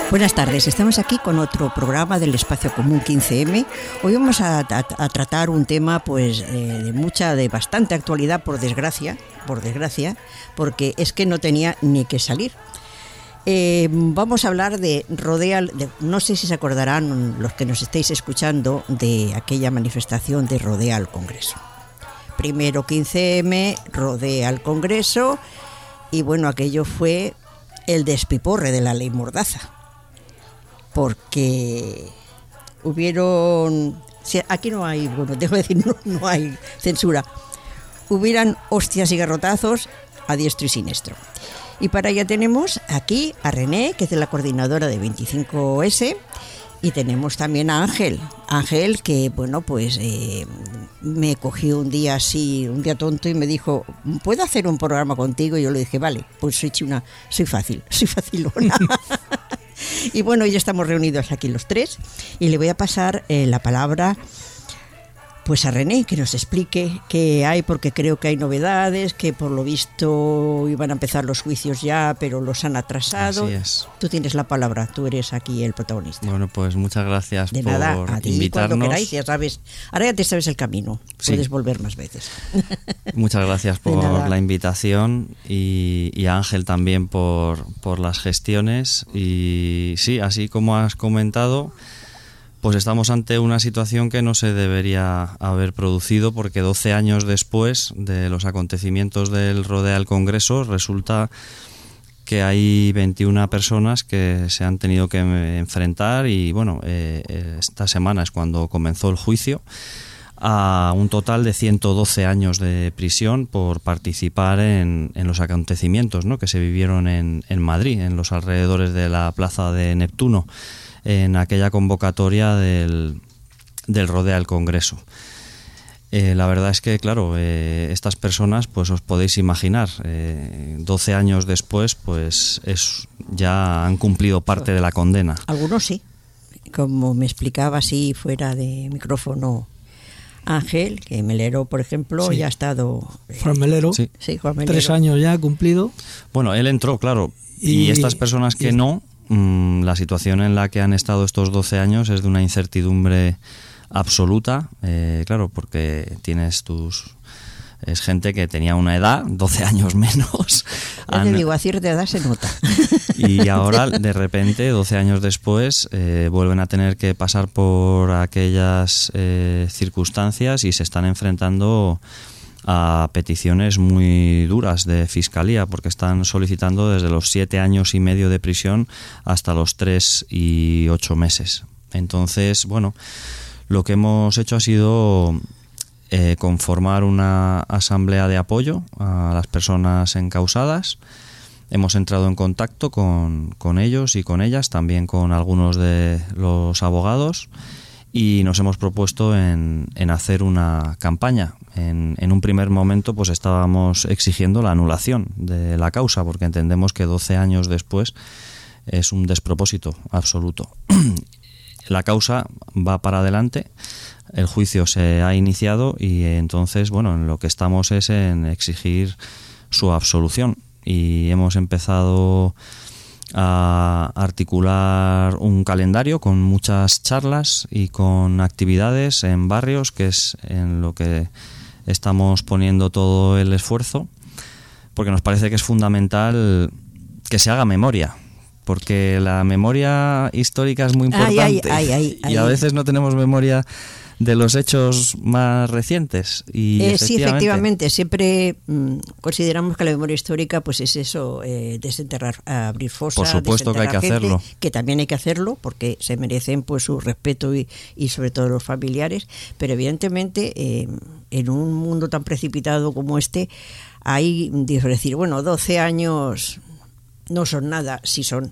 Buenas tardes, estamos aquí con otro programa del Espacio Común 15M. Hoy vamos a tratar un tema pues de bastante actualidad, por desgracia, porque es que no tenía ni que salir. Vamos a hablar de Rodea, no sé si se acordarán los que nos estéis escuchando de aquella manifestación de Rodea al Congreso. Primero 15M, Rodea al Congreso, y bueno, aquello fue el despiporre de la ley Mordaza. Porque hubieron, aquí no hay, bueno, dejo de decir, no hay censura, hubieran hostias y garrotazos a diestro y siniestro. Y para ello tenemos aquí a René, que es de la coordinadora de 25S, y tenemos también a Ángel, que bueno, pues me cogió un día así, un día tonto, y me dijo, ¿puedo hacer un programa contigo? Y yo le dije, vale, pues soy facilona. Y bueno, ya estamos reunidos aquí los tres y le voy a pasar la palabra pues a René, que nos explique qué hay, porque creo que hay novedades, que por lo visto iban a empezar los juicios ya, pero los han atrasado. Así es. Tú tienes la palabra, tú eres aquí el protagonista. Bueno, pues muchas gracias de por nada, a ti, invitarnos. Cuando queráis, ya sabes, ahora ya te sabes el camino, sí. Puedes volver más veces. Muchas gracias por la invitación y a Ángel también por las gestiones. Y sí, así como has comentado, pues estamos ante una situación que no se debería haber producido, porque 12 años después de los acontecimientos del Rodea al Congreso resulta que hay 21 personas que se han tenido que enfrentar, y bueno, esta semana es cuando comenzó el juicio, a un total de 112 años de prisión por participar en los acontecimientos, ¿no?, que se vivieron en Madrid, en los alrededores de la Plaza de Neptuno, en aquella convocatoria del Rodea al Congreso. La verdad es que, claro, estas personas, pues os podéis imaginar, 12 años después, pues ya han cumplido parte de la condena. Algunos sí, como me explicaba así fuera de micrófono Ángel, que Melero, por ejemplo, sí, ya ha estado... Juan Melero, sí, Juan Melero. 3 años ya ha cumplido. Bueno, él entró, claro, y estas personas que no, la situación en la que han estado estos 12 años es de una incertidumbre absoluta, claro, porque es gente que tenía una edad, 12 años menos. Ya te digo, a cierta edad se nota. Y ahora, de repente, 12 años después, vuelven a tener que pasar por aquellas circunstancias y se están enfrentando a peticiones muy duras de fiscalía, porque están solicitando desde los 7 años y medio de prisión hasta los 3 y 8 meses. Entonces, bueno, lo que hemos hecho ha sido conformar una asamblea de apoyo a las personas encausadas. Hemos entrado en contacto con ellos y con ellas, también con algunos de los abogados, y nos hemos propuesto en hacer una campaña. En un primer momento pues estábamos exigiendo la anulación de la causa, porque entendemos que 12 años después es un despropósito absoluto. La causa va para adelante, el juicio se ha iniciado, y entonces, bueno, en lo que estamos es en exigir su absolución, y hemos empezado a articular un calendario con muchas charlas y con actividades en barrios, que es en lo que estamos poniendo todo el esfuerzo, porque nos parece que es fundamental que se haga memoria, porque la memoria histórica es muy importante y a veces no tenemos memoria de los hechos más recientes. Y sí, efectivamente, siempre consideramos que la memoria histórica pues es eso, desenterrar, abrir fosas. Por supuesto que hay que hacerlo. Que también hay que hacerlo, porque se merecen pues su respeto y sobre todo los familiares, pero evidentemente en un mundo tan precipitado como este, hay decir, bueno, 12 años no son nada, sí son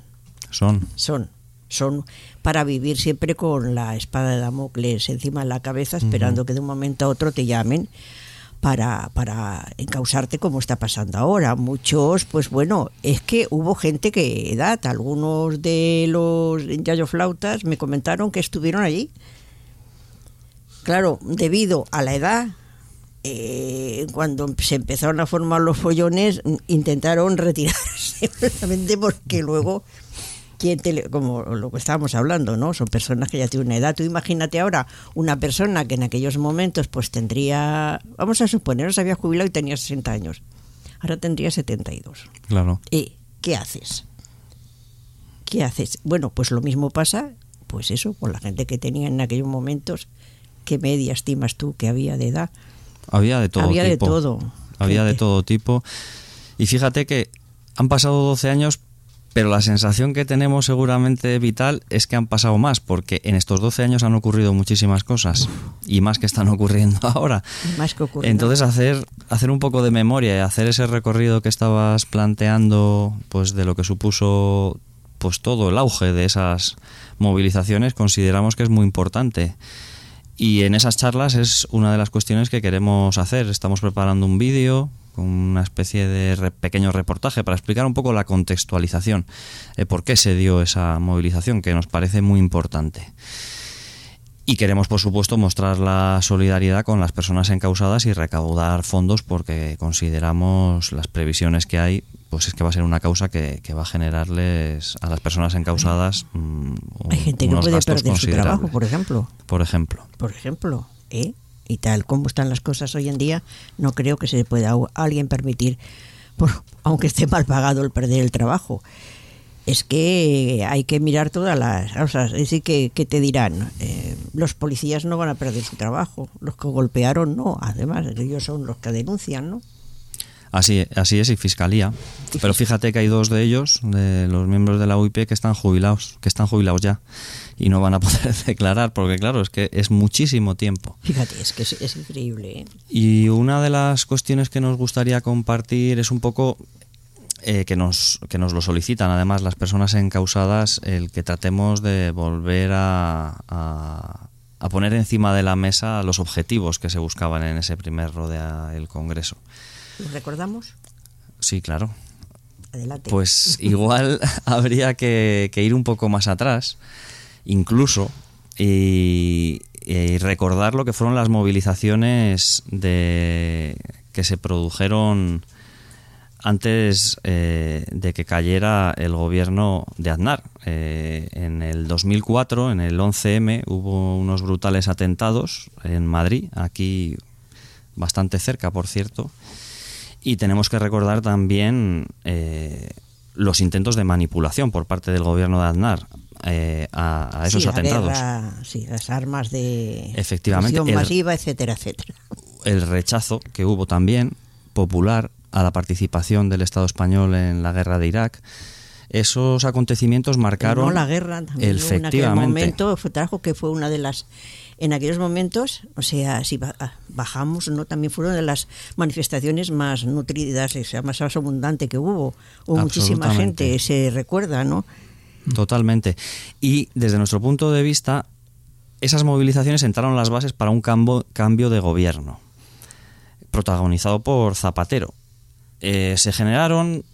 para vivir siempre con la espada de Damocles encima de la cabeza, esperando que de un momento a otro te llamen para encausarte, como está pasando ahora. Muchos, pues bueno, es que hubo gente que algunos de los yayoflautas me comentaron que estuvieron allí. Claro, debido a la edad, cuando se empezaron a formar los follones, intentaron retirarse, precisamente porque luego como lo que estábamos hablando, ¿no? Son personas que ya tienen una edad. Tú imagínate ahora una persona que en aquellos momentos pues tendría, vamos a suponer, se había jubilado y tenía 60 años. Ahora tendría 72. Claro. ¿Y qué haces? ¿Qué haces? Bueno, pues lo mismo pasa, pues eso, con la gente que tenía en aquellos momentos. ¿Qué media estimas tú que había de edad? Había de todo Había tipo. de todo. Había de Gente. todo tipo. Y fíjate que han pasado 12 años, pero la sensación que tenemos seguramente vital es que han pasado más, porque en estos 12 años han ocurrido muchísimas cosas, y más que están ocurriendo ahora. Más que ocurre. Entonces hacer un poco de memoria y hacer ese recorrido que estabas planteando, pues de lo que supuso pues todo el auge de esas movilizaciones, consideramos que es muy importante. Y en esas charlas es una de las cuestiones que queremos hacer. Estamos preparando un vídeo con una especie de pequeño reportaje para explicar un poco la contextualización, por qué se dio esa movilización, que nos parece muy importante. Y queremos, por supuesto, mostrar la solidaridad con las personas encausadas y recaudar fondos, porque consideramos las previsiones que hay, pues es que va a ser una causa que va a generarles a las personas encausadas hay gente que unos puede gastos perder su trabajo, considerables. por ejemplo. Por ejemplo. Y tal como están las cosas hoy en día, no creo que se pueda a alguien permitir, aunque esté mal pagado, el perder el trabajo. Es que hay que mirar todas las cosas. Es decir, que te dirán, los policías no van a perder su trabajo, los que golpearon no, además ellos son los que denuncian, ¿no? Así es, y Fiscalía. Pero fíjate que hay 2 de ellos, de los miembros de la UIP, que están jubilados ya, y no van a poder declarar, porque claro, es que es muchísimo tiempo. Fíjate, es que es increíble, ¿eh? Y una de las cuestiones que nos gustaría compartir es un poco que nos lo solicitan además las personas encausadas, el que tratemos de volver a poner encima de la mesa los objetivos que se buscaban en ese primer rodeo del Congreso. ¿Lo recordamos? Sí, claro. Adelante. Pues igual habría que ir un poco más atrás, incluso, y recordar lo que fueron las movilizaciones que se produjeron antes de que cayera el gobierno de Aznar. En el 2004, en el 11M, hubo unos brutales atentados en Madrid, aquí bastante cerca, por cierto. Y tenemos que recordar también los intentos de manipulación por parte del gobierno de Aznar a esos atentados. Guerra, sí, las armas de efectivamente, masiva, etcétera, etcétera. El rechazo que hubo también popular a la participación del Estado español en la guerra de Irak. Esos acontecimientos marcaron... No la guerra, también en aquel momento trajo que fue una de las... En aquellos momentos, o sea, si bajamos, no, también fueron de las manifestaciones más nutridas, o sea, más abundante que hubo. Hubo muchísima gente, se recuerda, ¿no? Totalmente. Y desde nuestro punto de vista, esas movilizaciones sentaron las bases para un cambio de gobierno, protagonizado por Zapatero. Se generaron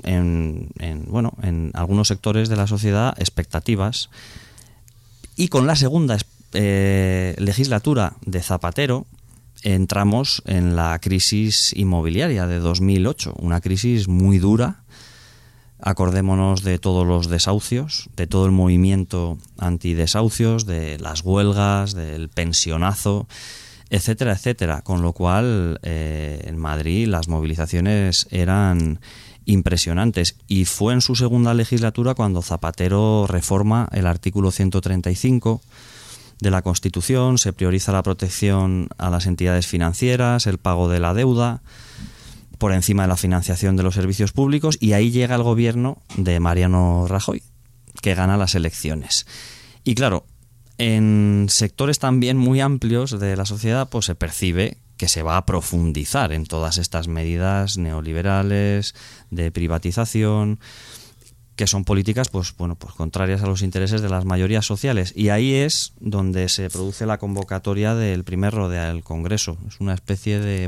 en algunos sectores de la sociedad expectativas, y con la segunda legislatura de Zapatero entramos en la crisis inmobiliaria de 2008, una crisis muy dura. Acordémonos de todos los desahucios, de todo el movimiento antidesahucios, de las huelgas, del pensionazo, etcétera, etcétera. Con lo cual, en Madrid las movilizaciones eran impresionantes, y fue en su segunda legislatura cuando Zapatero reforma el artículo 135 de la Constitución. Se prioriza la protección a las entidades financieras, el pago de la deuda, por encima de la financiación de los servicios públicos, y ahí llega el gobierno de Mariano Rajoy, que gana las elecciones. Y claro, en sectores también muy amplios de la sociedad, pues se percibe que se va a profundizar en todas estas medidas neoliberales de privatización, que son políticas pues contrarias a los intereses de las mayorías sociales. Y ahí es donde se produce la convocatoria del primer rodeo del Congreso. Es una especie de,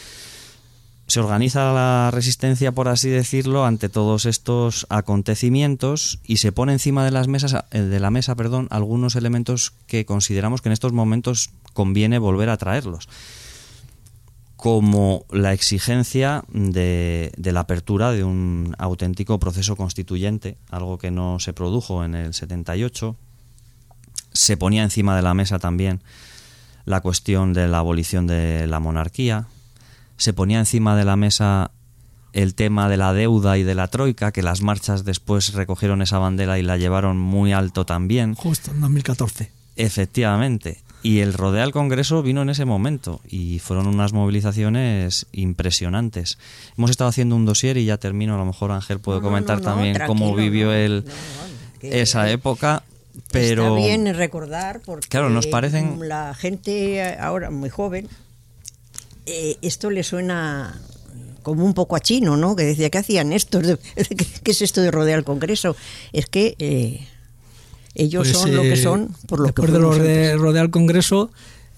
se organiza la resistencia, por así decirlo, ante todos estos acontecimientos, y se pone encima de la mesa algunos elementos que consideramos que en estos momentos conviene volver a traerlos. como la exigencia de la apertura de un auténtico proceso constituyente, algo que no se produjo en el 78. Se ponía encima de la mesa también la cuestión de la abolición de la monarquía, se ponía encima de la mesa el tema de la deuda y de la troika, que las marchas después recogieron esa bandera y la llevaron muy alto también. Justo en 2014. Efectivamente. Y el Rodea al Congreso vino en ese momento y fueron unas movilizaciones impresionantes. Hemos estado haciendo un dossier y ya termino, a lo mejor Ángel puede comentar también cómo vivió él esa época. Pero está bien recordar porque claro, nos parecen... la gente ahora muy joven, esto le suena como un poco a chino, ¿no? Que decía, ¿qué hacían estos? ¿Qué es esto de rodear el Congreso? Es que ellos pues, son lo que son por lo después que de rodear el Congreso,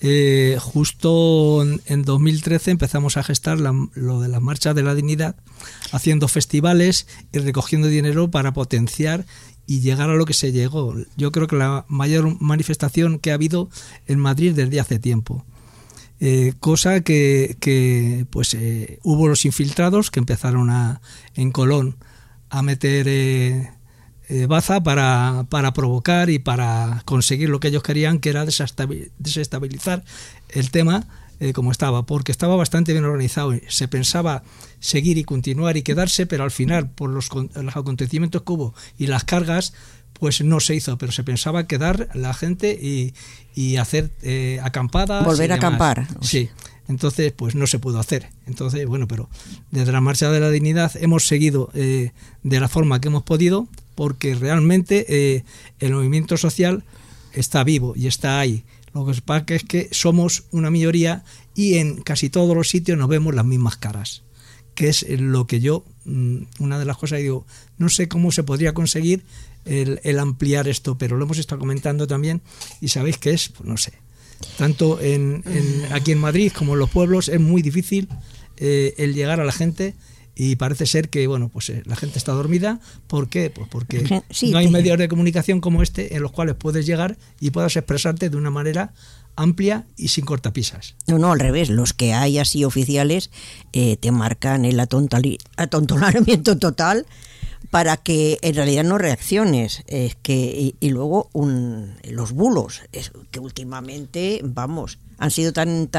justo en 2013 empezamos a gestar lo de las marchas de la dignidad, haciendo festivales y recogiendo dinero para potenciar y llegar a lo que se llegó. Yo creo que la mayor manifestación que ha habido en Madrid desde hace tiempo. Cosa que pues hubo los infiltrados que empezaron en Colón a meter baza para provocar y para conseguir lo que ellos querían, que era desestabilizar el tema como estaba, porque estaba bastante bien organizado. Se pensaba seguir y continuar y quedarse, pero al final, por los acontecimientos que hubo y las cargas, pues no se hizo, pero se pensaba quedar la gente y hacer acampadas. Volver a acampar. Sí, entonces pues no se pudo hacer. Entonces, bueno, pero desde la Marcha de la Dignidad hemos seguido de la forma que hemos podido, porque realmente el movimiento social está vivo y está ahí. Lo que pasa es que somos una minoría y en casi todos los sitios nos vemos las mismas caras, que es lo que yo, una de las cosas que digo, no sé cómo se podría conseguir el ampliar esto, pero lo hemos estado comentando también y sabéis que es, pues no sé, tanto aquí en Madrid como en los pueblos es muy difícil el llegar a la gente. Y parece ser que bueno, pues la gente está dormida. ¿Por qué? Pues porque no hay medios de comunicación como este en los cuales puedes llegar y puedas expresarte de una manera amplia y sin cortapisas. No, al revés. Los que hay así oficiales te marcan el atontonamiento total para que en realidad no reacciones. Es que y luego los bulos, que últimamente, vamos, han sido tan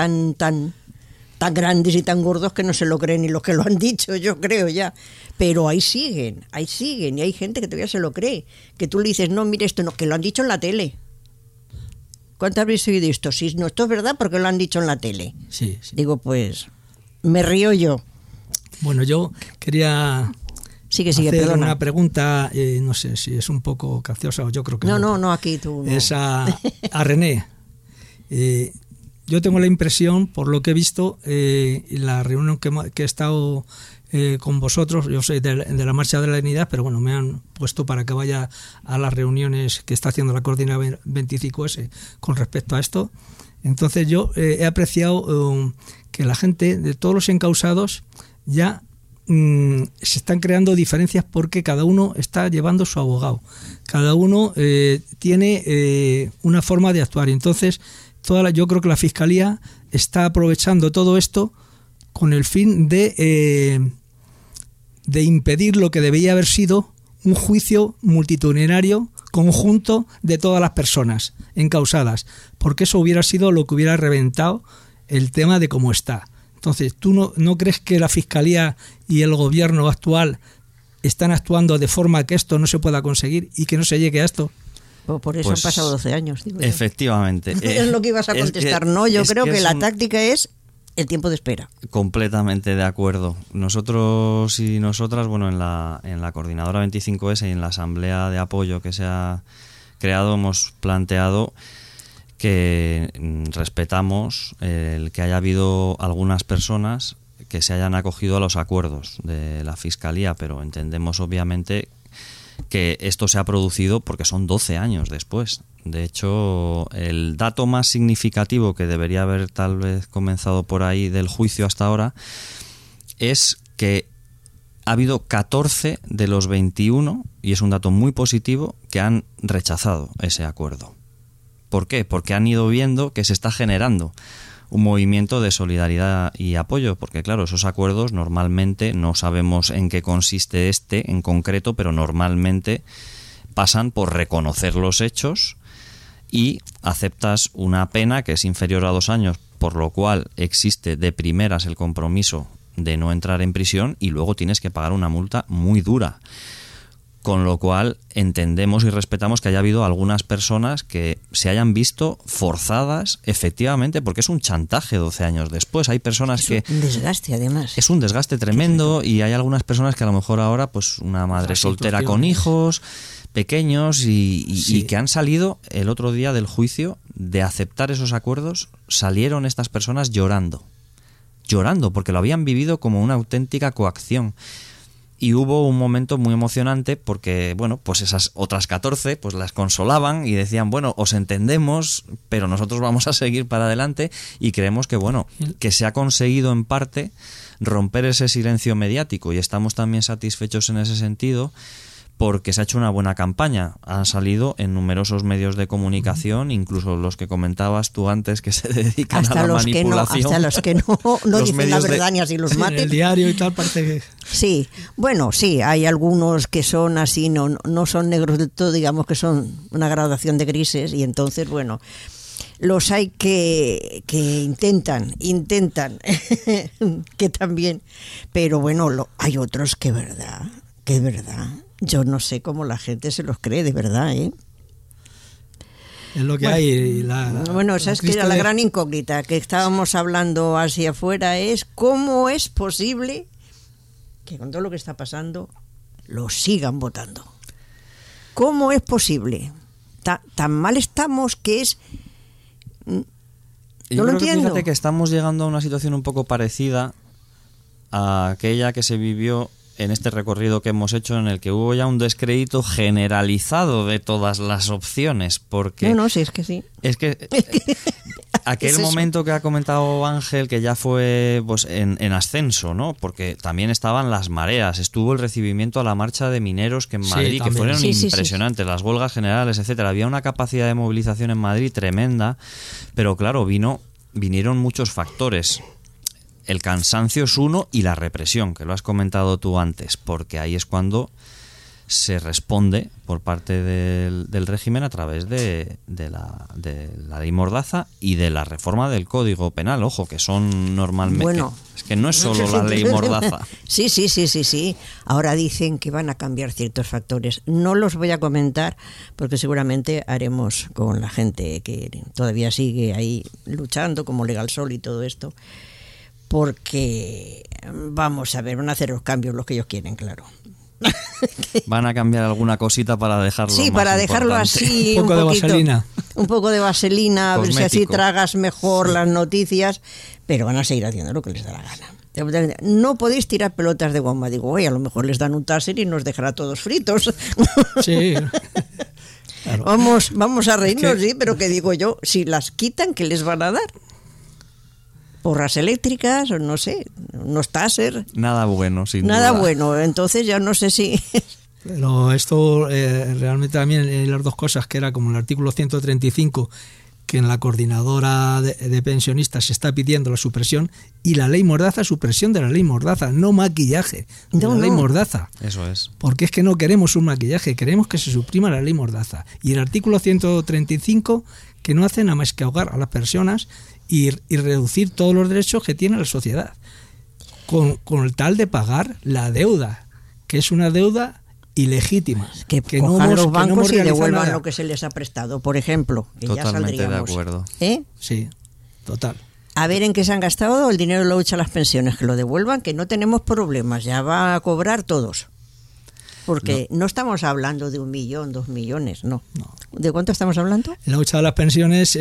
grandes y tan gordos que no se lo creen ni los que lo han dicho, yo creo ya. Pero ahí siguen, y hay gente que todavía se lo cree. Que tú le dices, no, mire esto, no, que lo han dicho en la tele. ¿Cuántas veces he oído esto? Si no, esto es verdad porque lo han dicho en la tele. Sí. Digo, pues, me río yo. Bueno, yo quería hacer perdona. Una pregunta, no sé si es un poco capciosa o yo creo que no, aquí tú no. Es a René. Yo tengo la impresión, por lo que he visto, en la reunión que he estado con vosotros, yo soy de la Marcha de la Dignidad, pero bueno, me han puesto para que vaya a las reuniones que está haciendo la Coordinadora 25S con respecto a esto. Entonces yo he apreciado que la gente, de todos los encausados, ya se están creando diferencias porque cada uno está llevando su abogado. Cada uno tiene una forma de actuar y entonces yo creo que la Fiscalía está aprovechando todo esto con el fin de impedir lo que debía haber sido un juicio multitudinario conjunto de todas las personas encausadas, porque eso hubiera sido lo que hubiera reventado el tema de cómo está. Entonces, ¿tú no crees que la Fiscalía y el gobierno actual están actuando de forma que esto no se pueda conseguir y que no se llegue a esto? Por eso han pasado 12 años. Digo efectivamente. Es lo que ibas a contestar. Yo creo que la táctica es el tiempo de espera. Completamente de acuerdo. Nosotros y nosotras, bueno, en la Coordinadora 25S y en la Asamblea de Apoyo que se ha creado, hemos planteado que respetamos el que haya habido algunas personas que se hayan acogido a los acuerdos de la Fiscalía, pero entendemos obviamente que esto se ha producido porque son 12 años después. De hecho, el dato más significativo que debería haber tal vez comenzado por ahí del juicio hasta ahora es que ha habido 14 de los 21, y es un dato muy positivo, que han rechazado ese acuerdo. ¿Por qué? Porque han ido viendo que se está generando un movimiento de solidaridad y apoyo, porque claro, esos acuerdos normalmente, no sabemos en qué consiste este en concreto, pero normalmente pasan por reconocer los hechos y aceptas una pena que es inferior a 2 años, por lo cual existe de primeras el compromiso de no entrar en prisión y luego tienes que pagar una multa muy dura. Con lo cual entendemos y respetamos que haya habido algunas personas que se hayan visto forzadas, efectivamente, porque es un chantaje 12 años después. Hay personas que... Es un desgaste, además. Es un desgaste tremendo y hay algunas personas que a lo mejor ahora, pues una madre soltera con hijos pequeños y que han salido el otro día del juicio de aceptar esos acuerdos, salieron estas personas llorando, porque lo habían vivido como una auténtica coacción. Y hubo un momento muy emocionante porque, bueno, pues esas otras 14 pues las consolaban y decían, bueno, os entendemos, pero nosotros vamos a seguir para adelante y creemos que, bueno, que se ha conseguido en parte romper ese silencio mediático y estamos también satisfechos en ese sentido porque se ha hecho una buena campaña. Han salido en numerosos medios de comunicación, incluso los que comentabas tú antes que se dedican hasta a la manipulación. Hasta los que no dicen la verdad ni así los maten. En el diario y tal parece que... Sí, bueno, sí, hay algunos que son así, no son negros del todo, digamos que son una gradación de grises y entonces, bueno, los hay que intentan que también, pero bueno, hay otros que es verdad. Yo no sé cómo la gente se los cree, de verdad, ¿eh? Es lo que hay. Bueno, esa es que era la gran incógnita que estábamos hablando hacia afuera, es cómo es posible que con todo lo que está pasando lo sigan votando. ¿Cómo es posible? Tan mal estamos que es... Yo lo entiendo. Fíjate que estamos llegando a una situación un poco parecida a aquella que se vivió en este recorrido que hemos hecho, en el que hubo ya un descrédito generalizado de todas las opciones, porque... No, sí, es que sí. Es que aquel momento que ha comentado Ángel, que ya fue pues en ascenso, ¿no? Porque también estaban las mareas, estuvo el recibimiento a la marcha de mineros que en Madrid, que fueron impresionantes, las huelgas generales, etcétera. Había una capacidad de movilización en Madrid tremenda, pero claro, vinieron muchos factores. El cansancio es uno y la represión, que lo has comentado tú antes, porque ahí es cuando se responde por parte del régimen a través de la ley Mordaza y de la reforma del Código Penal. Ojo, que son normalmente... Bueno, es que no es solo la ley Mordaza. Sí. Ahora dicen que van a cambiar ciertos factores. No los voy a comentar porque seguramente haremos con la gente que todavía sigue ahí luchando, como Legal Sol y todo esto. Porque, vamos a ver, van a hacer los cambios los que ellos quieren, claro. Van a cambiar alguna cosita para dejarlo sí, para dejarlo así, un poco de vaselina. Un poco de vaselina, a ver si así tragas mejor las noticias, pero van a seguir haciendo lo que les da la gana. No podéis tirar pelotas de goma. Digo, oye, a lo mejor les dan un taser y nos dejará todos fritos. Sí. Claro. Vamos a reírnos, sí, pero que digo yo, si las quitan, ¿qué les van a dar? Porras eléctricas, o no sé, unos taser. Nada bueno, sin duda. Nada bueno, entonces ya no sé si... Pero esto realmente también las dos cosas, que era como el artículo 135, que en la coordinadora de pensionistas se está pidiendo la supresión, y la ley Mordaza, supresión de la ley Mordaza, no maquillaje de la ley Mordaza. Eso es. Porque es que no queremos un maquillaje, queremos que se suprima la ley Mordaza. Y el artículo 135, que no hace nada más que ahogar a las personas y reducir todos los derechos que tiene la sociedad, con el tal de pagar la deuda, que es una deuda ilegítima. Que cojan los bancos y devuelvan nada. Lo que se les ha prestado, por ejemplo. Que totalmente ya de acuerdo. Sí, total. A ver en qué se han gastado el dinero, lo echa las pensiones, que lo devuelvan, que no tenemos problemas, ya va a cobrar todos. Porque no estamos hablando de 1 millón, 2 millones, no. ¿De cuánto estamos hablando? La hucha de las pensiones...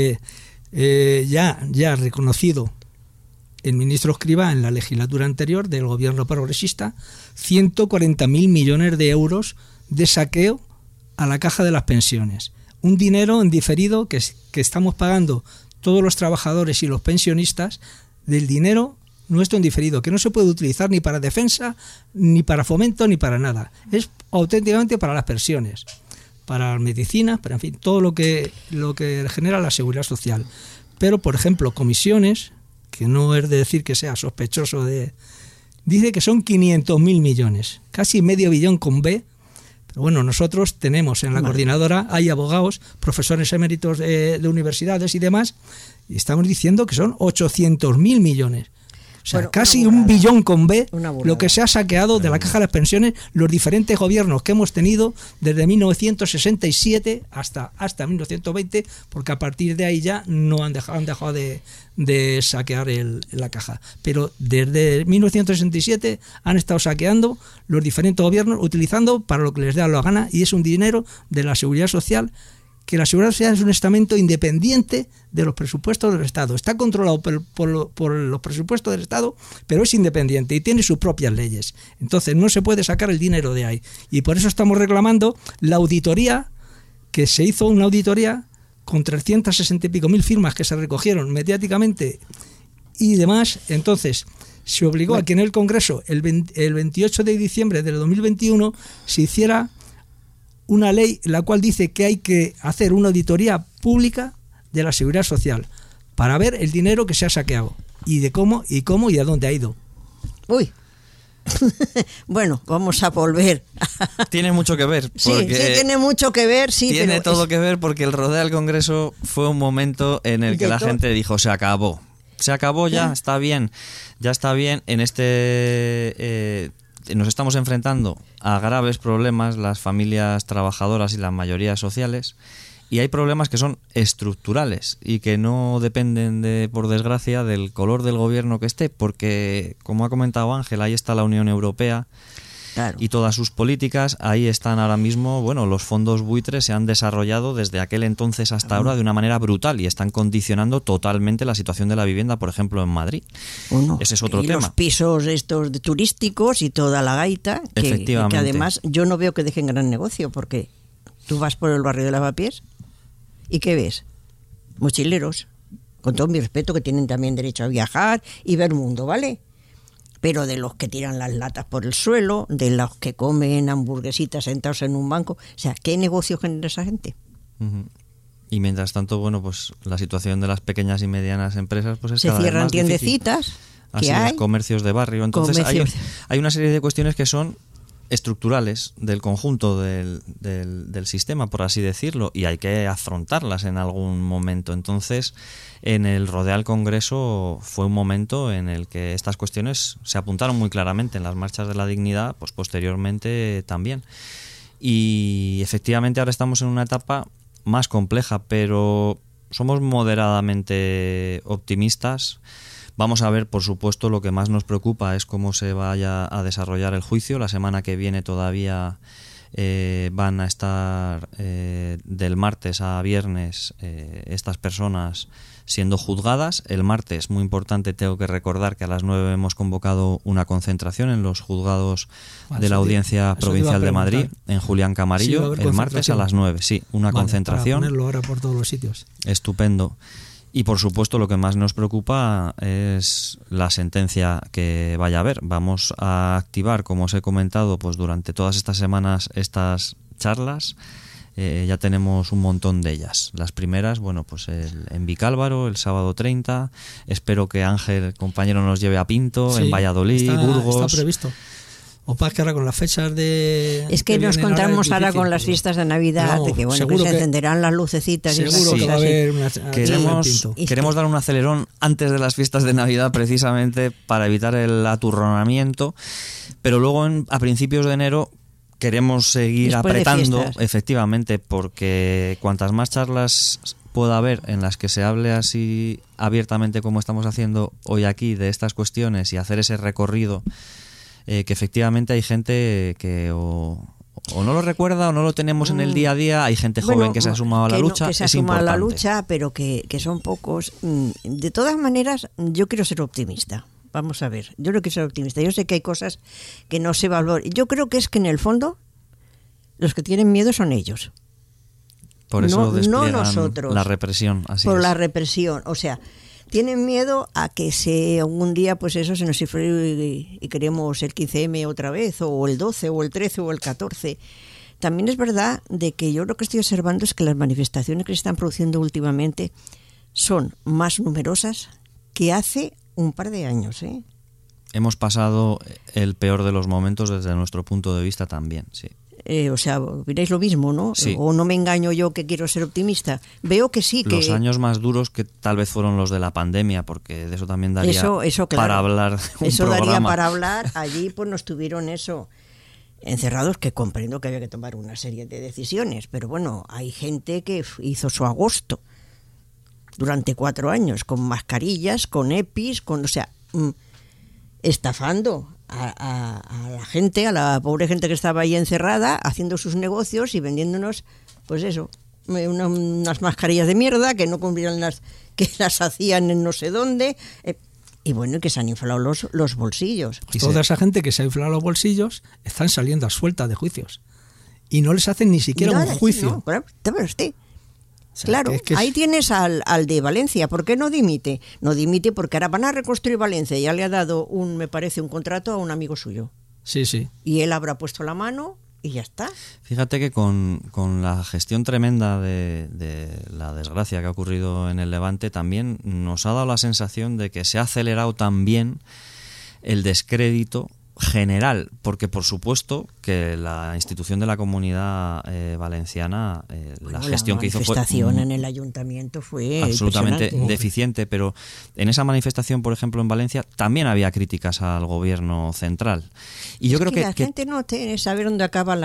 ya reconocido el ministro Escrivá en la legislatura anterior del gobierno progresista, 140.000 millones de euros de saqueo a la caja de las pensiones. Un dinero en diferido que estamos pagando todos los trabajadores y los pensionistas, del dinero nuestro en diferido, que no se puede utilizar ni para defensa, ni para fomento, ni para nada. Es auténticamente para las pensiones, para las medicinas, para en fin, todo lo que genera la seguridad social. Pero, por ejemplo, Comisiones, que no es de decir que sea sospechoso dice que son 500.000 millones, casi medio billón con B. Pero bueno, nosotros tenemos en la coordinadora, hay abogados, profesores eméritos de universidades y demás, y estamos diciendo que son 800.000 millones. O sea, casi un billón con B, lo que se ha saqueado de la caja de las pensiones los diferentes gobiernos que hemos tenido desde 1967 hasta 1920, porque a partir de ahí ya no han dejado de saquear la caja. Pero desde 1967 han estado saqueando los diferentes gobiernos, utilizando para lo que les da la gana, y es un dinero de la Seguridad Social, que la Seguridad Social es un estamento independiente de los presupuestos del Estado. Está controlado por los presupuestos del Estado, pero es independiente y tiene sus propias leyes. Entonces no se puede sacar el dinero de ahí. Y por eso estamos reclamando la auditoría, que se hizo una auditoría con 360 y pico mil firmas que se recogieron mediáticamente y demás. Entonces se obligó a que en el Congreso el 28 de diciembre del 2021 se hiciera una ley la cual dice que hay que hacer una auditoría pública de la Seguridad Social para ver el dinero que se ha saqueado y de cómo y a dónde ha ido. Uy. Bueno, vamos a volver. Tiene mucho que ver. Sí, tiene mucho que ver. Sí, tiene todo que ver porque el rodeo al Congreso fue un momento en el que la gente dijo, se acabó. Se acabó ya, está bien. Ya está bien. En nos estamos enfrentando a graves problemas las familias trabajadoras y las mayorías sociales, y hay problemas que son estructurales y que no dependen por desgracia, del color del gobierno que esté, porque, como ha comentado Ángel, ahí está la Unión Europea. Claro. Y todas sus políticas, ahí están ahora mismo. Bueno, los fondos buitres se han desarrollado desde aquel entonces hasta ahora de una manera brutal y están condicionando totalmente la situación de la vivienda, por ejemplo, en Madrid. Ese es otro tema. Los pisos estos turísticos y toda la gaita, que además yo no veo que dejen gran negocio, porque tú vas por el barrio de Lavapiés y ¿qué ves? Mochileros, con todo mi respeto, que tienen también derecho a viajar y ver mundo, ¿vale? Pero de los que tiran las latas por el suelo, de los que comen hamburguesitas sentados en un banco. O sea, ¿qué negocio genera esa gente? Uh-huh. Y mientras tanto, bueno, pues la situación de las pequeñas y medianas empresas pues es se cada vez cierran más tiendecitas difícil. Así es, comercios de barrio. Entonces hay una serie de cuestiones que son estructurales del conjunto del sistema, por así decirlo, y hay que afrontarlas en algún momento. Entonces, en el rodeo al Congreso fue un momento en el que estas cuestiones se apuntaron muy claramente en las marchas de la dignidad, pues posteriormente también. Y efectivamente ahora estamos en una etapa más compleja, pero somos moderadamente optimistas. Vamos a ver, por supuesto, lo que más nos preocupa es cómo se vaya a desarrollar el juicio. La semana que viene todavía van a estar del martes a viernes estas personas siendo juzgadas. El martes, muy importante, tengo que recordar que a las 9 hemos convocado una concentración en los juzgados de la Audiencia Provincial de Madrid, en Julián Camarillo, el martes a las 9. Sí, una concentración. Para ponerlo ahora por todos los sitios. Estupendo. Y por supuesto lo que más nos preocupa es la sentencia que vaya a haber. Vamos a activar, como os he comentado, pues durante todas estas semanas estas charlas. Ya tenemos un montón de ellas. Las primeras, bueno, pues en Vicálvaro, el sábado 30. Espero que Ángel, compañero, nos lleve a Pinto, en Valladolid, Burgos. Está previsto. O pasa que ahora con las fechas de... Es que nos encontramos ahora con las fiestas de Navidad, de que bueno, que se encenderán las lucecitas. Seguro que va a haber una... Queremos dar un acelerón antes de las fiestas de Navidad, precisamente para evitar el aturronamiento, pero luego a principios de enero queremos seguir después apretando, efectivamente, porque cuantas más charlas pueda haber en las que se hable así abiertamente como estamos haciendo hoy aquí de estas cuestiones y hacer ese recorrido, que efectivamente hay gente que o no lo recuerda o no lo tenemos en el día a día. Hay gente joven que se ha sumado a la lucha. Que se ha sumado a la lucha, pero que son pocos. De todas maneras, yo quiero ser optimista. Vamos a ver, yo no quiero ser optimista. Yo sé que hay cosas que no se valoran. Yo creo que es que en el fondo los que tienen miedo son ellos. Por eso no nosotros. La represión. Así por es. La represión. O sea, tienen miedo a que algún día pues eso se nos cifre y queremos el 15M otra vez, o el 12, o el 13, o el 14. También es verdad de que yo lo que estoy observando es que las manifestaciones que se están produciendo últimamente son más numerosas que hace un par de años, ¿eh? Hemos pasado el peor de los momentos desde nuestro punto de vista también, sí. O sea, opináis lo mismo, ¿no? Sí. O no me engaño yo que quiero ser optimista. Veo que sí, que... Los años más duros que tal vez fueron los de la pandemia, porque de eso también daría eso, claro, para hablar un eso programa. daría para hablar. Allí pues nos tuvieron eso, encerrados, que comprendo que había que tomar una serie de decisiones. Pero bueno, hay gente que hizo su agosto durante 4 años, con mascarillas, con EPIs, o sea, estafando a la gente, a la pobre gente que estaba ahí encerrada, haciendo sus negocios y vendiéndonos, pues eso, unas mascarillas de mierda que no cumplían que las hacían en no sé dónde, y bueno, que se han inflado los bolsillos. Pues toda esa gente que se ha inflado los bolsillos están saliendo a suelta de juicios y no les hacen ni siquiera un juicio. No, claro, usted. O sea, claro, que ahí tienes al de Valencia. ¿Por qué no dimite? No dimite porque ahora van a reconstruir Valencia. Ya le ha dado me parece, un contrato a un amigo suyo. Sí, sí. Y él habrá puesto la mano y ya está. Fíjate que con la gestión tremenda de la desgracia que ha ocurrido en el Levante, también nos ha dado la sensación de que se ha acelerado también el descrédito general, porque por supuesto que la institución de la Comunidad Valenciana, la gestión que hizo fue... La manifestación en el ayuntamiento fue absolutamente deficiente. Pero en esa manifestación, por ejemplo, en Valencia, también había críticas al gobierno central. Y yo creo que la gente no tiene que saber dónde acaban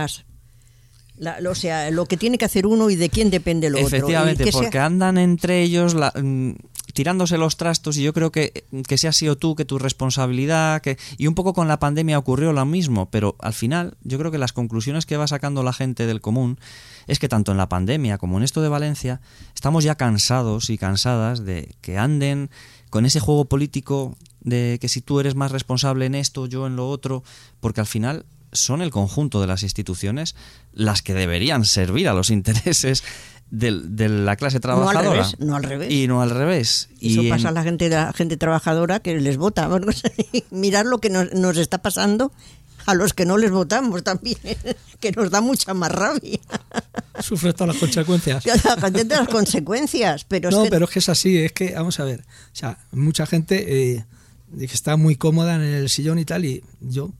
o sea, lo que tiene que hacer uno y de quién depende el otro. Efectivamente, porque andan entre ellos tirándose los trastos, y yo creo que si has sido tú, que tu responsabilidad, y un poco con la pandemia ocurrió lo mismo, pero al final yo creo que las conclusiones que va sacando la gente del común es que tanto en la pandemia como en esto de Valencia estamos ya cansados y cansadas de que anden con ese juego político de que si tú eres más responsable en esto, yo en lo otro, porque al final son el conjunto de las instituciones las que deberían servir a los intereses de la clase trabajadora. No al revés. Y no al revés. Eso pasa a la gente trabajadora que les vota. Bueno, mirar lo que nos está pasando a los que no les votamos también, que nos da mucha más rabia. Sufre todas las consecuencias. Las consecuencias, pero pero es que es así, es que, vamos a ver, o sea, mucha gente que está muy cómoda en el sillón y tal, y yo,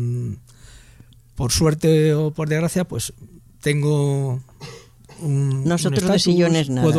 por suerte o por desgracia, pues tengo nosotros un estatus, de sillones nada.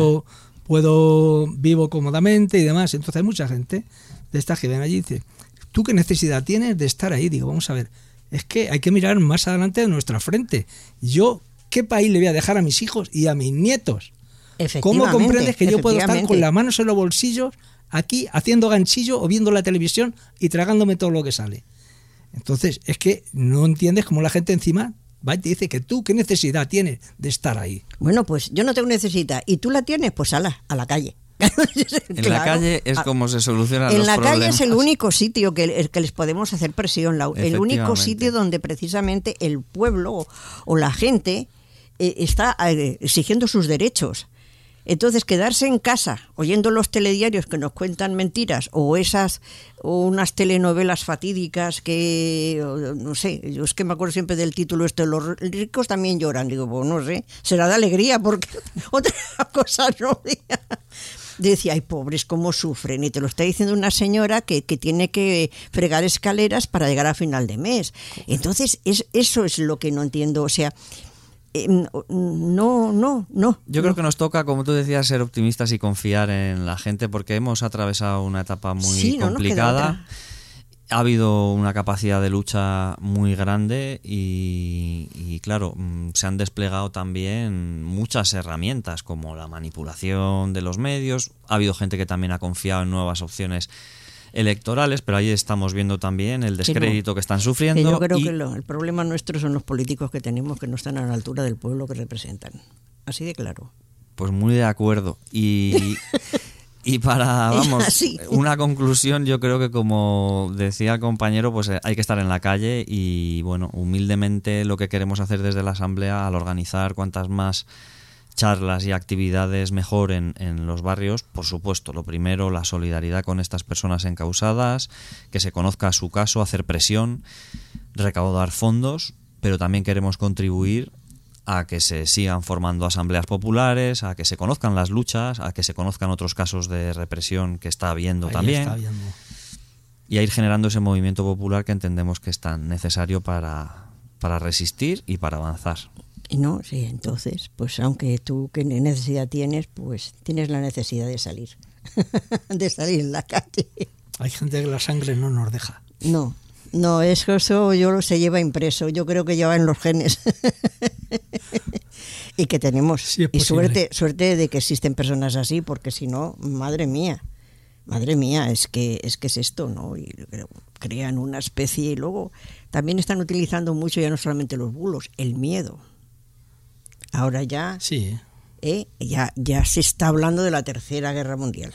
Vivo cómodamente y demás. Entonces hay mucha gente de estas que ven allí y dice, ¿tú qué necesidad tienes de estar ahí? Digo, vamos a ver, es que hay que mirar más adelante de nuestra frente. Yo, ¿qué país le voy a dejar a mis hijos y a mis nietos? ¿Cómo comprendes que yo puedo estar con las manos en los bolsillos aquí haciendo ganchillo o viendo la televisión y tragándome todo lo que sale? Entonces, es que no entiendes cómo la gente encima va y te dice que tú qué necesidad tienes de estar ahí. Bueno, pues yo no tengo necesidad y tú la tienes, pues a la calle. En la calle es como se solucionan los problemas. En la calle es el único sitio que les podemos hacer presión, el único sitio donde precisamente el pueblo o la gente está exigiendo sus derechos. Entonces, quedarse en casa oyendo los telediarios que nos cuentan mentiras o unas telenovelas fatídicas que, no sé, yo es que me acuerdo siempre del título los ricos también lloran. Digo, pues no sé, será de alegría porque otra cosa no. Decía, ay, pobres, cómo sufren. Y te lo está diciendo una señora que tiene que fregar escaleras para llegar a final de mes. Entonces, eso es lo que no entiendo, o sea... No. Yo creo que nos toca, como tú decías, ser optimistas y confiar en la gente, porque hemos atravesado una etapa muy complicada. Ha habido una capacidad de lucha muy grande y claro, se han desplegado también muchas herramientas como la manipulación de los medios. Ha habido gente que también ha confiado en nuevas opciones electorales, pero ahí estamos viendo también el descrédito que están sufriendo. Yo creo que el problema nuestro son los políticos que tenemos, que no están a la altura del pueblo que representan. Así de claro. Pues muy de acuerdo. Y para, una conclusión, yo creo que, como decía el compañero, pues hay que estar en la calle y, bueno, humildemente lo que queremos hacer desde la Asamblea, al organizar cuantas más charlas y actividades mejor en los barrios, por supuesto, lo primero, la solidaridad con estas personas encausadas, que se conozca su caso, hacer presión, recaudar fondos, pero también queremos contribuir a que se sigan formando asambleas populares, a que se conozcan las luchas, a que se conozcan otros casos de represión que está habiendo también. Y a ir generando ese movimiento popular que entendemos que es tan necesario para resistir y para avanzar. No, sí, entonces, pues aunque tú qué necesidad tienes, pues tienes la necesidad de salir, de salir en la calle. Hay gente que la sangre no nos deja. No, eso yo lo se lleva impreso, yo creo que lleva en los genes. Y que tenemos, sí, y suerte de que existen personas así, porque si no, madre mía, es que es esto, ¿no? Y crean una especie y luego también están utilizando mucho ya no solamente los bulos, el miedo. Ahora ya, sí. Ya se está hablando de la Tercera Guerra Mundial.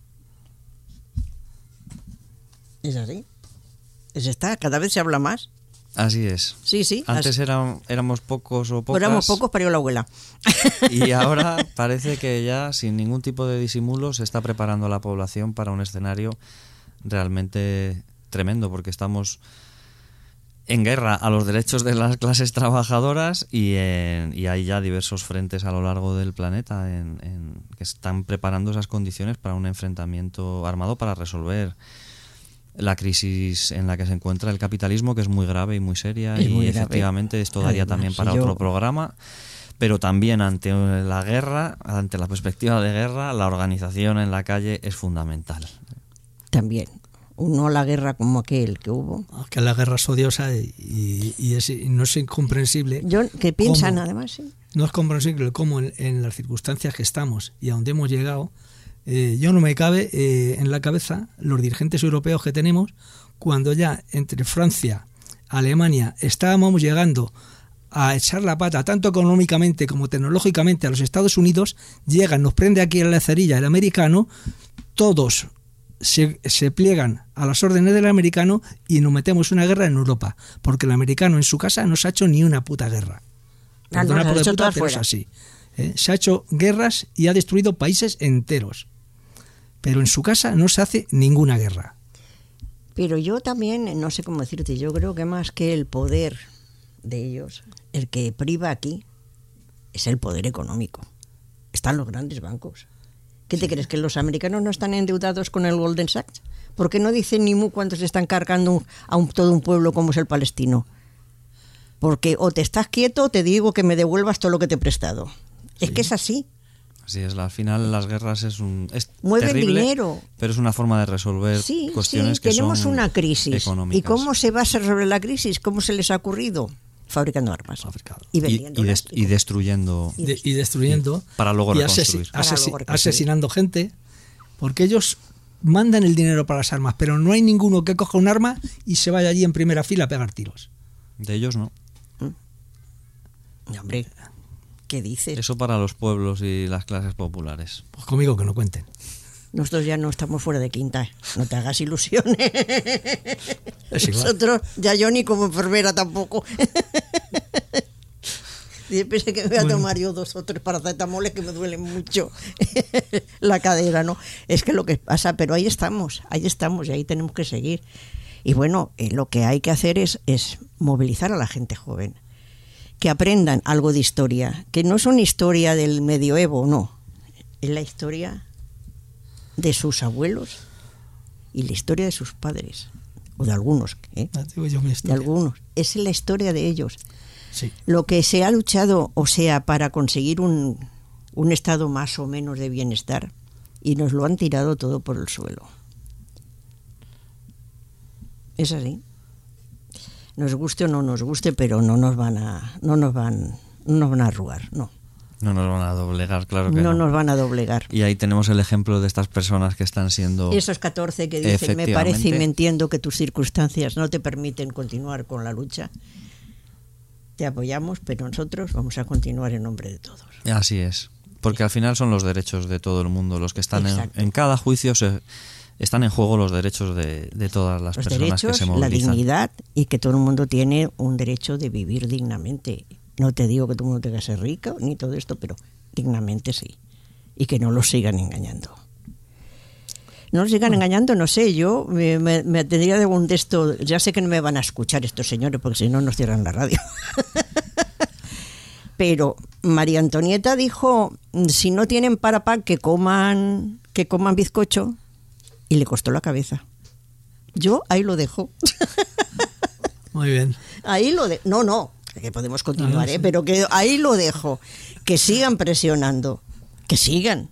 ¿Es así? Cada vez se habla más. Así es. Sí. Antes éramos pocos o pocas. Éramos pocos, parió la abuela. Y ahora parece que ya, sin ningún tipo de disimulo, se está preparando a la población para un escenario realmente tremendo, porque estamos en guerra a los derechos de las clases trabajadoras y hay ya diversos frentes a lo largo del planeta que están preparando esas condiciones para un enfrentamiento armado para resolver la crisis en la que se encuentra el capitalismo, que es muy grave y muy seria, efectivamente esto daría también para otro programa, pero también ante la guerra, ante la perspectiva de guerra, la organización en la calle es fundamental. También. No la guerra como aquel que hubo. Que la guerra es odiosa y no es incomprensible. ¿Qué piensan además? Sí. No es comprensible cómo en las circunstancias que estamos y a donde hemos llegado, yo no me cabe en la cabeza los dirigentes europeos que tenemos, cuando ya entre Francia, Alemania, estábamos llegando a echar la pata tanto económicamente como tecnológicamente a los Estados Unidos, llegan, nos prende aquí en la cerilla el americano, todos se pliegan a las órdenes del americano y nos metemos una guerra en Europa, porque el americano en su casa no se ha hecho ni una puta guerra. Perdona por de puta, pero es así. Se ha hecho guerras y ha destruido países enteros, pero en su casa no se hace ninguna guerra. Pero yo también, no sé cómo decirte, yo creo que más que el poder de ellos, el que priva aquí es el poder económico. Están los grandes bancos. ¿Qué te crees? ¿Que los americanos no están endeudados con el Goldman Sachs? ¿Por qué no dicen ni mu cuánto se están cargando a todo un pueblo como es el palestino? Porque o te estás quieto o te digo que me devuelvas todo lo que te he prestado. Sí. Es que es así. Así es, al final las guerras es mueven terrible, dinero. Pero es una forma de resolver cuestiones que tenemos son una crisis. Económicas. ¿Y cómo se va a resolver la crisis? ¿Cómo se les ha ocurrido? Fabricando armas. Y vendiendo y destruyendo. Y destruyendo. Para luego reconstruir. Asesinando gente. Porque ellos mandan el dinero para las armas, pero no hay ninguno que coja un arma y se vaya allí en primera fila a pegar tiros. De ellos no. Hombre, ¿qué dices? Eso para los pueblos y las clases populares. Pues conmigo que no cuenten. Nosotros ya no estamos fuera de quinta, no te hagas ilusiones. Es igual. Nosotros, ya yo ni como enfermera tampoco. Y pensé que me voy a tomar yo 2 o 3 paracetamoles que me duelen mucho la cadera, ¿no? Es que lo que pasa, pero ahí estamos y ahí tenemos que seguir. Y bueno, lo que hay que hacer es movilizar a la gente joven, que aprendan algo de historia, que no es una historia del medioevo, no, es la historia de sus abuelos y la historia de sus padres, o de algunos, de algunos, es la historia de ellos. Sí. Lo que se ha luchado, o sea, para conseguir un estado más o menos de bienestar, y nos lo han tirado todo por el suelo. Es así. Nos guste o no nos guste, pero no nos van a arrugar, no. No nos van a doblegar, claro que no. No nos van a doblegar. Y ahí tenemos el ejemplo de estas personas que están siendo... Esos 14 que dicen, me parece y me entiendo que tus circunstancias no te permiten continuar con la lucha. Te apoyamos, pero nosotros vamos a continuar en nombre de todos. Así es, porque al final son los derechos de todo el mundo los que están en cada juicio. Están en juego los derechos de todas las personas derechos, que se movilizan. La dignidad, y que todo el mundo tiene un derecho de vivir dignamente. No te digo que todo el mundo tenga que ser rico ni todo esto, pero dignamente sí. Y que no los sigan engañando. No los sigan engañando, no sé, yo me tendría de un de esto, ya sé que no me van a escuchar estos señores porque si no nos cierran la radio. Pero María Antonieta dijo, si no tienen para pan, que coman bizcocho, y le costó la cabeza. Yo ahí lo dejo. Muy bien. Ahí lo dejo. No, que podemos continuar, sí. pero que ahí lo dejo. Que sigan presionando. Que sigan.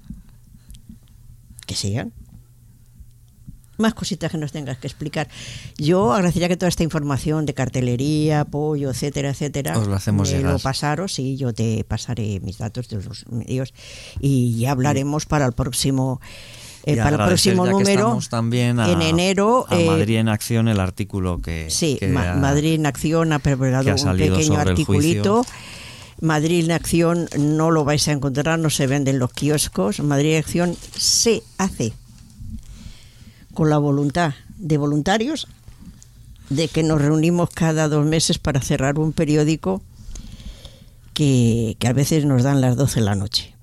Más cositas que nos tengas que explicar. Yo agradecería que toda esta información de cartelería, apoyo, etcétera, etcétera, os lo hacemos llegar. Lo pasaros y yo te pasaré mis datos de los medios y ya hablaremos para el próximo para el próximo número también en enero. A Madrid en Acción, el artículo que Madrid en Acción ha preparado un pequeño articulito. Madrid en Acción no lo vais a encontrar, no se vende en los kioscos. Madrid en Acción se hace con la voluntad de voluntarios, de que nos reunimos cada 2 meses para cerrar un periódico que a veces nos dan las 12 de la noche.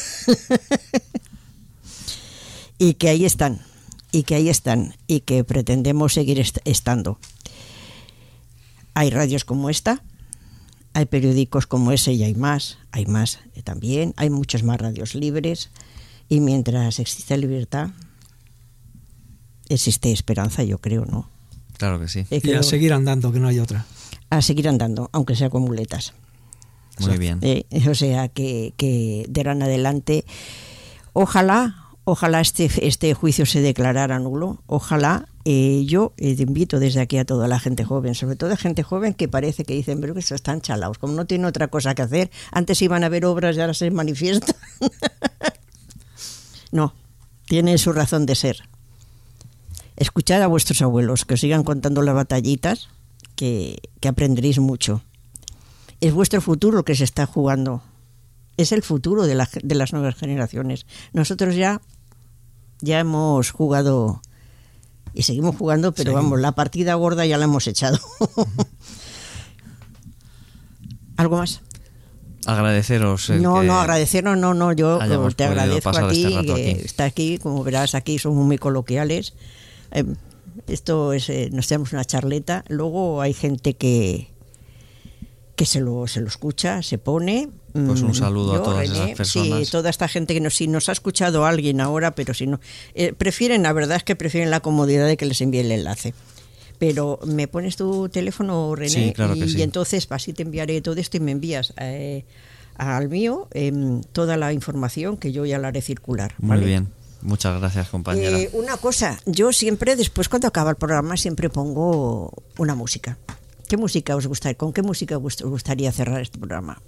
y que ahí están, y que pretendemos seguir estando. Hay radios como esta, hay periódicos como ese y hay más también, hay muchas más radios libres, y mientras existe libertad, existe esperanza, yo creo, ¿no? Claro que sí. Y a seguir andando, que no hay otra. A seguir andando, aunque sea con muletas. Muy bien. O sea, que de ahora en adelante, ojalá este juicio se declarara nulo. Ojalá, yo te invito desde aquí a toda la gente joven, sobre todo a gente joven que parece que dicen, pero que están chalaos, como no tienen otra cosa que hacer. Antes iban a ver obras y ahora se manifiestan. No, tiene su razón de ser. Escuchad a vuestros abuelos, que os sigan contando las batallitas, que aprenderéis mucho. Es vuestro futuro que se está jugando. Es el futuro de las nuevas generaciones. Nosotros ya hemos jugado y seguimos jugando, pero vamos, la partida gorda ya la hemos echado. ¿Algo más? Agradeceros. Agradecernos, no, yo te agradezco a ti, que está aquí, como verás, aquí somos muy coloquiales. Esto es, nos tenemos una charleta. Luego hay gente que se lo escucha, se pone. Pues un saludo a todas esas personas. Sí, toda esta gente que si nos ha escuchado alguien ahora, pero si no, la verdad es que prefieren la comodidad de que les envíe el enlace. Pero me pones tu teléfono, René, sí, claro que sí. Y entonces así te enviaré todo esto y me envías al mío toda la información que yo ya la haré circular. ¿Vale? Muy bien. Muchas gracias, compañera. Una cosa, yo siempre, después cuando acaba el programa, siempre pongo una música. ¿Qué música os gustaría? ¿Con qué música os gustaría cerrar este programa?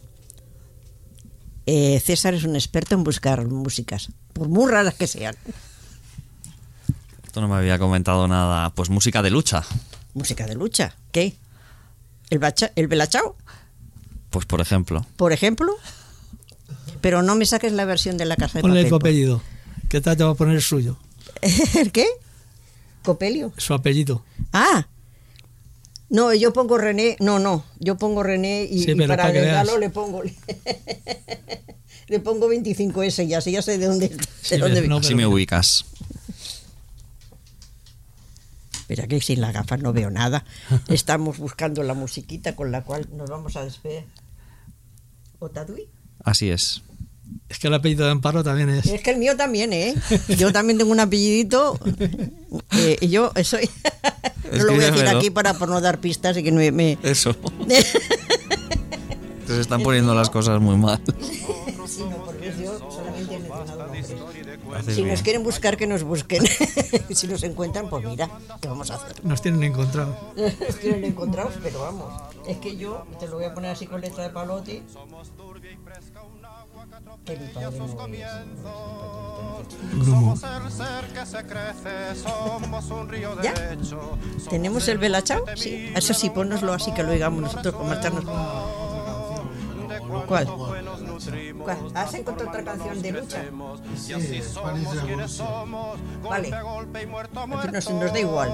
César es un experto en buscar músicas, por muy raras que sean. Esto no me había comentado nada. Pues música de lucha. ¿Música de lucha? ¿Qué? ¿El Belachao? Pues por ejemplo. ¿Por ejemplo? Pero no me saques la versión de La Casa de Papel. Ponle tu apellido. ¿Qué tal te va a poner el suyo? ¿El qué? ¿Copelio? Su apellido. Ah. No, yo pongo René. No, yo pongo René y para agregarlo le pongo 25S ya sé de dónde. Así me ubicas. Espera que sin las gafas no veo nada. Estamos buscando la musiquita con la cual nos vamos a despedir. ¿Otadui? Así es. Es que el apellido de Amparo también es. Es que el mío también, ¿eh? Yo también tengo un apellidito. Yo soy. No lo voy a decir aquí por no dar pistas y que no me. Eso. Se están poniendo las cosas muy mal. Sí, no, porque yo solamente he mencionado nombres. Si nos quieren buscar, que nos busquen. Si nos encuentran, pues mira, ¿qué vamos a hacer? Nos tienen encontrados. Nos tienen encontrados, pero vamos. Es que yo te lo voy a poner así con letra de palote. Que mi padre Grumo. ¿Ya? ¿Tenemos el Belachao? Sí. Eso sí, ponnoslo así que lo digamos nosotros con marcharnos. ¿Cuál? ¿Has encontrado otra canción de lucha? Sí, vale. Nos da igual.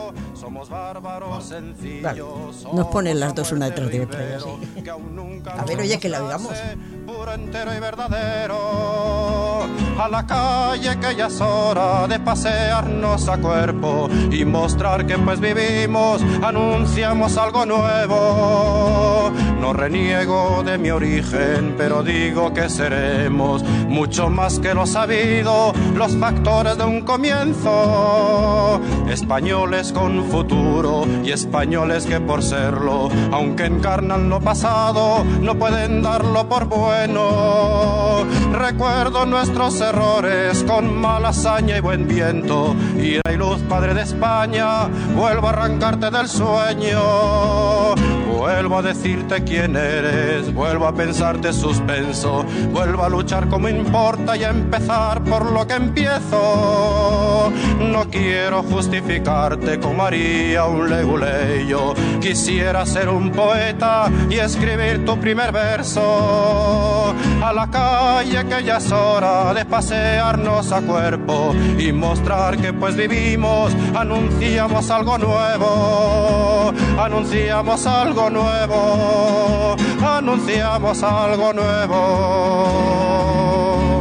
Vale. Nos ponen las dos una detrás de otra. Así. A ver, oye, que la oigamos. Puro, entero y verdadero. a la calle que ya es hora de pasearnos a cuerpo y mostrar que pues vivimos, anunciamos algo nuevo. No reniego de mi origen, pero digo que seremos mucho más que lo sabido, los factores de un comienzo. Españoles con futuro y españoles que por serlo, aunque encarnan lo pasado, no pueden darlo por bueno. Recuerdo nuestros errores con mala hazaña y buen viento. Ira y luz, padre de España, vuelvo a arrancarte del sueño. Vuelvo a decirte quién eres, vuelvo a pensarte suspenso, vuelvo a luchar como importa y a empezar por lo que empiezo. No quiero justificarte como haría un leguleyo, quisiera ser un poeta y escribir tu primer verso. A la calle que ya es hora de pasearnos a cuerpo y mostrar que pues vivimos, anunciamos algo nuevo, anunciamos algo nuevo, anunciamos algo nuevo.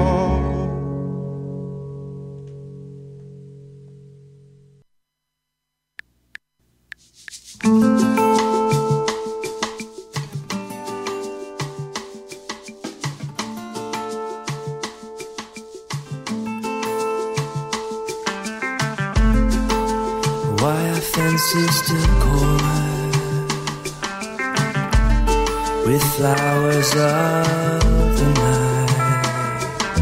Wire fences to corner with flowers of the night,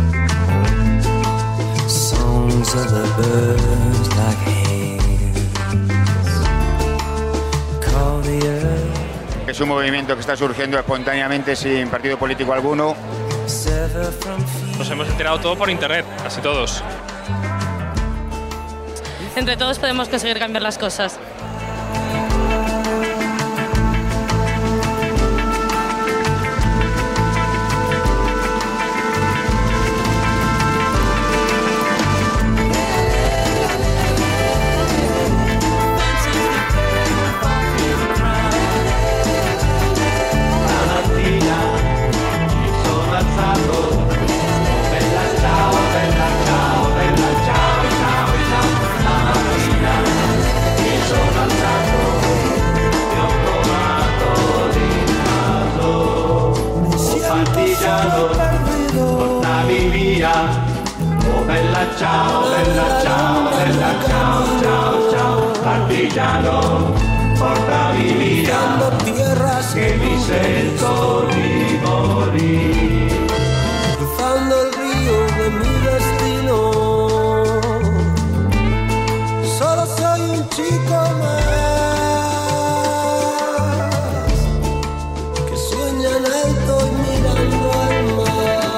songs of the birds like hands call the earth. Es un movimiento que está surgiendo espontáneamente sin partido político alguno. Nos hemos enterado todo por internet, casi todos. Entre todos podemos conseguir cambiar las cosas. Ciao, bella ciao, bella ciao, ciao, ciao, partigiano, portami via, che mi sento di morir. Cruzando el río de mi destino, solo soy un chico más que sueña en alto y mirando al mar.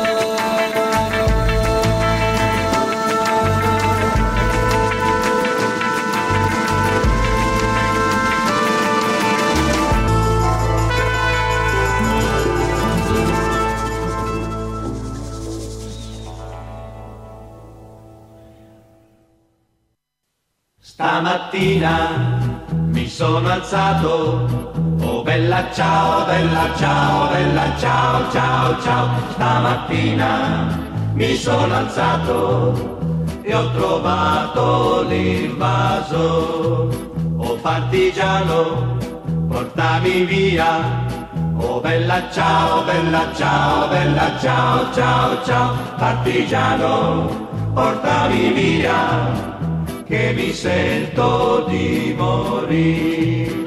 Stamattina mi sono alzato, oh bella ciao, bella ciao, bella ciao, ciao, ciao. Stamattina mi sono alzato e ho trovato l'invaso. Oh partigiano, portami via, oh bella ciao, bella ciao, bella ciao, ciao, ciao. Partigiano, portami via, che mi sento di morire.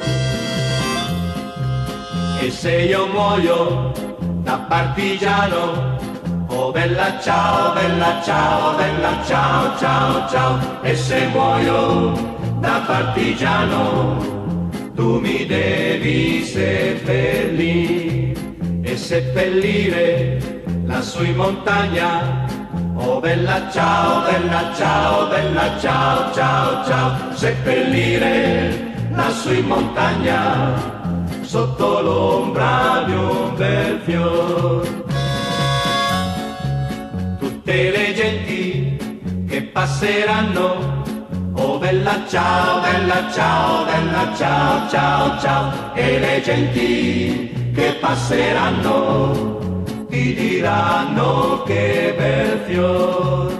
E se io muoio da partigiano, oh bella ciao, bella ciao, bella ciao, ciao, ciao. E se muoio da partigiano, tu mi devi seppellire e seppellire lassù in montagna. Oh bella ciao, bella ciao, bella ciao, ciao, ciao. Seppellire lassù in montagna, sotto l'ombra di un bel fior. Tutte le genti che passeranno, oh bella ciao, bella ciao, bella ciao, ciao, ciao. E le genti che passeranno ti diranno che bel fior.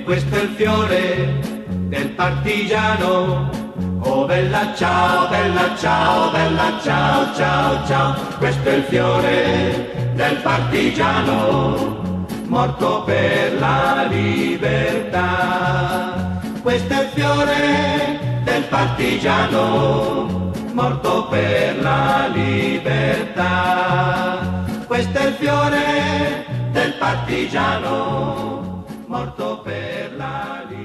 questo è il fiore del partigiano. Oh bella ciao, bella ciao, bella ciao, ciao, ciao. Questo è il fiore del partigiano, morto per la libertà. Questo è il fiore del partigiano, morto per la libertà. Questo è il fiore del partigiano, morto per la libertà.